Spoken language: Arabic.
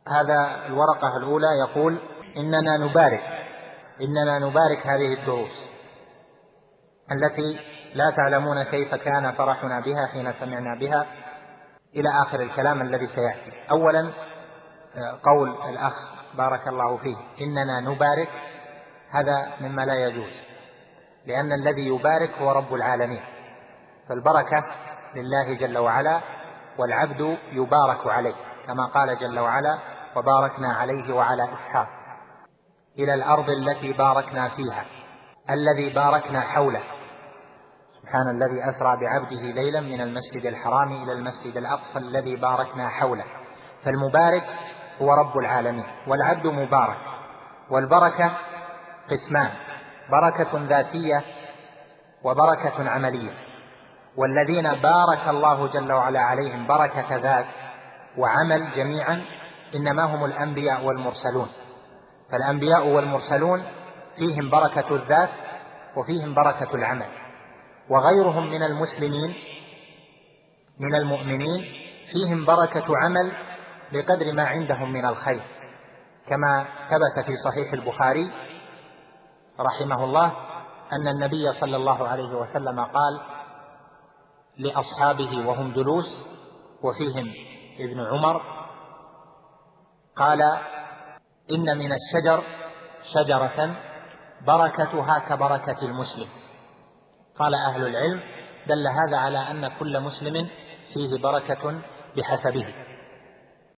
هذا الورقة الأولى يقول: إننا نبارك هذه الدروس التي لا تعلمون كيف كان فرحنا بها حين سمعنا بها، إلى آخر الكلام الذي سيأتي. أولا، قول الأخ بارك الله فيه إننا نبارك، هذا مما لا يجوز، لأن الذي يبارك هو رب العالمين، فالبركة لله جل وعلا، والعبد يبارك عليه، كما قال جل وعلا: وباركنا عليه وعلى إسحاق إلى الأرض التي باركنا فيها الذي باركنا حوله. سبحان الذي أسرى بعبده ليلا من المسجد الحرام إلى المسجد الأقصى الذي باركنا حوله. فالمبارك هو رب العالمين، والعبد مبارك. والبركة قسمان: بركة ذاتية وبركة عملية. والذين بارك الله جل وعلا عليهم بركة ذات وعمل جميعا إنما هم الأنبياء والمرسلون. فالأنبياء والمرسلون فيهم بركة الذات وفيهم بركة العمل، وغيرهم من المسلمين من المؤمنين فيهم بركة عمل بقدر ما عندهم من الخير، كما ثبت في صحيح البخاري رحمه الله أن النبي صلى الله عليه وسلم قال لأصحابه وهم جلوس وفيهم ابن عمر، قال: إن من الشجر شجرة بركتها كبركة المسلم. قال أهل العلم: دل هذا على أن كل مسلم فيه بركة بحسبه.